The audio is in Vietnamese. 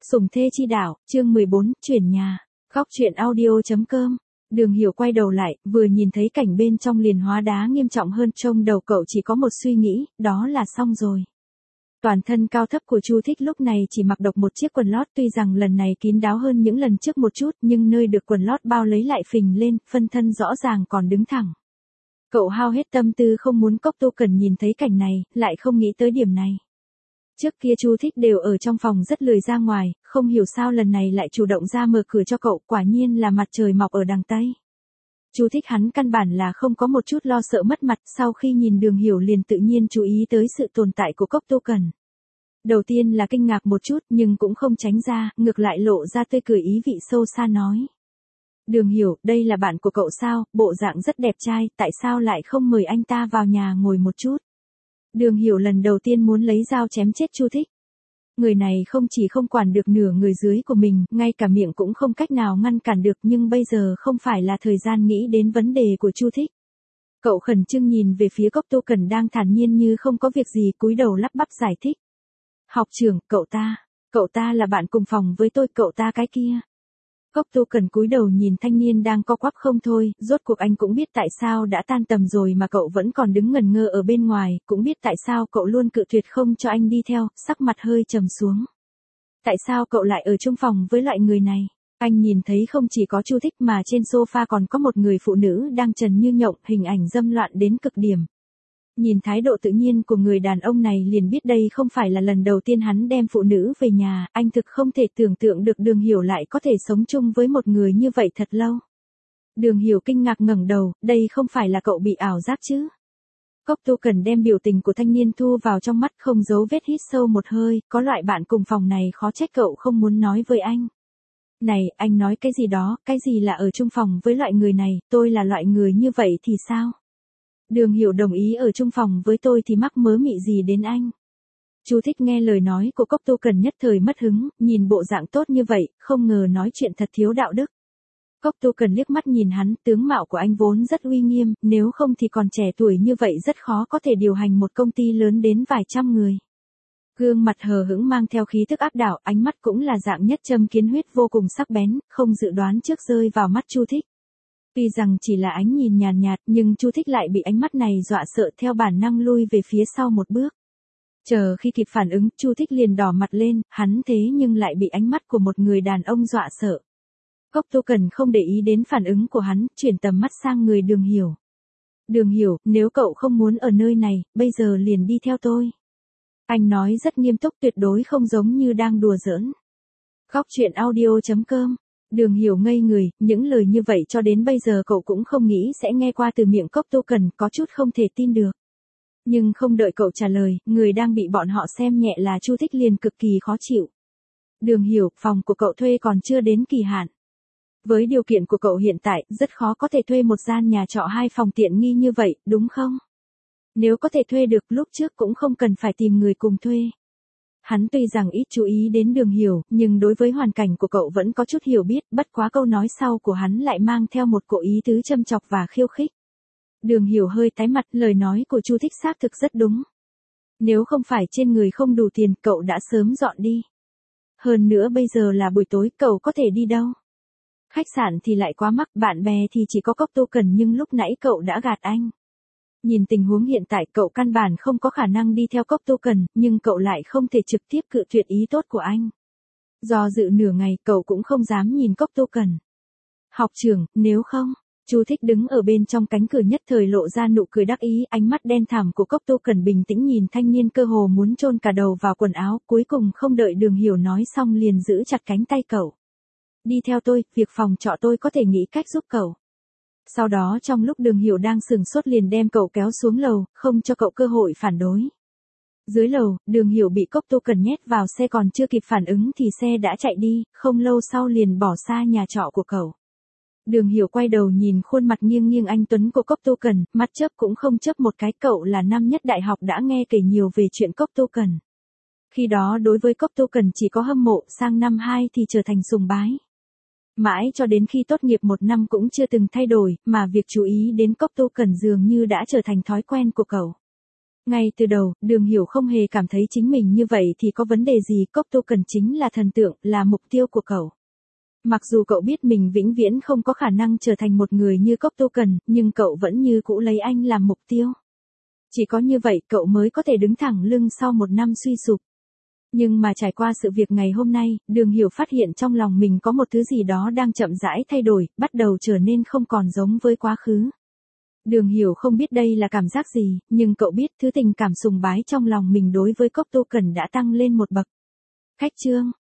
Sủng thê chi đạo, chương 14, chuyển nhà. Góc truyện audio.com. Đường Hiểu quay đầu lại, vừa nhìn thấy cảnh bên trong liền hóa đá nghiêm trọng hơn, trong đầu cậu chỉ có một suy nghĩ, đó là xong rồi. Toàn thân cao thấp của Chu Thích lúc này chỉ mặc độc một chiếc quần lót, tuy rằng lần này kín đáo hơn những lần trước một chút, nhưng nơi được quần lót bao lấy lại phình lên, phân thân rõ ràng còn đứng thẳng. Cậu hao hết tâm tư không muốn Cốc Tô Cần nhìn thấy cảnh này, lại không nghĩ tới điểm này. Trước kia Chu Thích đều ở trong phòng rất lười ra ngoài, không hiểu sao lần này lại chủ động ra mở cửa cho cậu, quả nhiên là mặt trời mọc ở đằng Tây. Chu Thích hắn căn bản là không có một chút lo sợ mất mặt, sau khi nhìn Đường Hiểu liền tự nhiên chú ý tới sự tồn tại của Cốc Tô Cần. Đầu tiên là kinh ngạc một chút nhưng cũng không tránh ra, ngược lại lộ ra tươi cười ý vị sâu xa nói. Đường Hiểu, đây là bạn của cậu sao, bộ dạng rất đẹp trai, tại sao lại không mời anh ta vào nhà ngồi một chút? Đường Hiểu lần đầu tiên muốn lấy dao chém chết Chu Thích. Người này không chỉ không quản được nửa người dưới của mình, ngay cả miệng cũng không cách nào ngăn cản được, nhưng bây giờ không phải là thời gian nghĩ đến vấn đề của Chu Thích. Cậu khẩn trương nhìn về phía Cốc Tô Cần đang thản nhiên như không có việc gì, cúi đầu lắp bắp giải thích. Học trưởng, cậu ta là bạn cùng phòng với tôi, cậu ta cái kia. Cốc Tô Cần cúi đầu nhìn thanh niên đang co quắp không thôi, rốt cuộc anh cũng biết tại sao đã tan tầm rồi mà cậu vẫn còn đứng ngẩn ngơ ở bên ngoài, cũng biết tại sao cậu luôn cự tuyệt không cho anh đi theo, sắc mặt hơi trầm xuống. Tại sao cậu lại ở chung phòng với loại người này? Anh nhìn thấy không chỉ có Chu Thích mà trên sofa còn có một người phụ nữ đang trần như nhộng, hình ảnh dâm loạn đến cực điểm. Nhìn thái độ tự nhiên của người đàn ông này liền biết đây không phải là lần đầu tiên hắn đem phụ nữ về nhà, anh thực không thể tưởng tượng được Đường Hiểu lại có thể sống chung với một người như vậy thật lâu. Đường Hiểu kinh ngạc ngẩng đầu, đây không phải là cậu bị ảo giác chứ? Cốc Tô Cần đem biểu tình của thanh niên thu vào trong mắt, không giấu vết hít sâu một hơi, có loại bạn cùng phòng này khó trách cậu không muốn nói với anh. Này, anh nói cái gì đó, cái gì là ở chung phòng với loại người này, tôi là loại người như vậy thì sao? Đường Hiểu đồng ý ở chung phòng với tôi thì mắc mớ mị gì đến anh. Chu Thích nghe lời nói của Cốc Tô Cần nhất thời mất hứng, nhìn bộ dạng tốt như vậy, không ngờ nói chuyện thật thiếu đạo đức. Cốc Tô Cần liếc mắt nhìn hắn, tướng mạo của anh vốn rất uy nghiêm, nếu không thì còn trẻ tuổi như vậy rất khó có thể điều hành một công ty lớn đến vài trăm người. Gương mặt hờ hững mang theo khí tức áp đảo, ánh mắt cũng là dạng nhất châm kiến huyết vô cùng sắc bén, không dự đoán trước rơi vào mắt Chu Thích. Tuy rằng chỉ là ánh nhìn nhàn nhạt nhưng Chu Thích lại bị ánh mắt này dọa sợ, theo bản năng lui về phía sau một bước. Chờ khi kịp phản ứng, Chu Thích liền đỏ mặt lên, hắn thế nhưng lại bị ánh mắt của một người đàn ông dọa sợ. Cốc Tô Cần không để ý đến phản ứng của hắn, chuyển tầm mắt sang người Đường Hiểu. Đường Hiểu, nếu cậu không muốn ở nơi này, bây giờ liền đi theo tôi. Anh nói rất nghiêm túc, tuyệt đối không giống như đang đùa giỡn. Góc truyện audio.com. Đường Hiểu ngây người, những lời như vậy cho đến bây giờ cậu cũng không nghĩ sẽ nghe qua từ miệng Cốc Tô Cần, có chút không thể tin được. Nhưng không đợi cậu trả lời, người đang bị bọn họ xem nhẹ là Chu Thích liền cực kỳ khó chịu. Đường Hiểu, phòng của cậu thuê còn chưa đến kỳ hạn. Với điều kiện của cậu hiện tại, rất khó có thể thuê một gian nhà trọ 2 phòng tiện nghi như vậy, đúng không? Nếu có thể thuê được, lúc trước cũng không cần phải tìm người cùng thuê. Hắn tuy rằng ít chú ý đến Đường Hiểu, nhưng đối với hoàn cảnh của cậu vẫn có chút hiểu biết, bất quá câu nói sau của hắn lại mang theo một cỗ ý tứ châm chọc và khiêu khích. Đường Hiểu hơi tái mặt, lời nói của Chu Thích xác thực rất đúng. Nếu không phải trên người không đủ tiền, cậu đã sớm dọn đi. Hơn nữa bây giờ là buổi tối, cậu có thể đi đâu? Khách sạn thì lại quá mắc, bạn bè thì chỉ có Cốc Tô Cần, nhưng lúc nãy cậu đã gạt anh. Nhìn tình huống hiện tại cậu căn bản không có khả năng đi theo Cốc Tô Cần, nhưng cậu lại không thể trực tiếp cự tuyệt ý tốt của anh. Do dự nửa ngày cậu cũng không dám nhìn Cốc Tô Cần. Học trưởng, nếu không, Chu Thích đứng ở bên trong cánh cửa nhất thời lộ ra nụ cười đắc ý, ánh mắt đen thẳm của Cốc Tô Cần bình tĩnh nhìn thanh niên cơ hồ muốn chôn cả đầu vào quần áo, cuối cùng không đợi Đường Hiểu nói xong liền giữ chặt cánh tay cậu. Đi theo tôi, việc phòng trọ tôi có thể nghĩ cách giúp cậu. Sau đó trong lúc Đường Hiểu đang sừng sốt liền đem cậu kéo xuống lầu, không cho cậu cơ hội phản đối. Dưới lầu, Đường Hiểu bị Cốc Tô Cần nhét vào xe, còn chưa kịp phản ứng thì xe đã chạy đi, không lâu sau liền bỏ xa nhà trọ của cậu. Đường Hiểu quay đầu nhìn khuôn mặt nghiêng nghiêng anh tuấn của Cốc Tô Cần, mắt chớp cũng không chớp một cái, cậu là năm nhất đại học đã nghe kể nhiều về chuyện Cốc Tô Cần. Khi đó đối với Cốc Tô Cần chỉ có hâm mộ, sang năm 2 thì trở thành sùng bái. Mãi cho đến khi tốt nghiệp 1 năm cũng chưa từng thay đổi, mà việc chú ý đến Cốc Tô Cần dường như đã trở thành thói quen của cậu. Ngay từ đầu, Đường Hiểu không hề cảm thấy chính mình như vậy thì có vấn đề gì, Cốc Tu Cần chính là thần tượng, là mục tiêu của cậu. Mặc dù cậu biết mình vĩnh viễn không có khả năng trở thành một người như Cốc Tu Cần, nhưng cậu vẫn như cũ lấy anh làm mục tiêu. Chỉ có như vậy cậu mới có thể đứng thẳng lưng sau một năm suy sụp. Nhưng mà trải qua sự việc ngày hôm nay, Đường Hiểu phát hiện trong lòng mình có một thứ gì đó đang chậm rãi thay đổi, bắt đầu trở nên không còn giống với quá khứ. Đường Hiểu không biết đây là cảm giác gì, nhưng cậu biết thứ tình cảm sùng bái trong lòng mình đối với Cốc Tu Cần đã tăng lên một bậc. Khách trương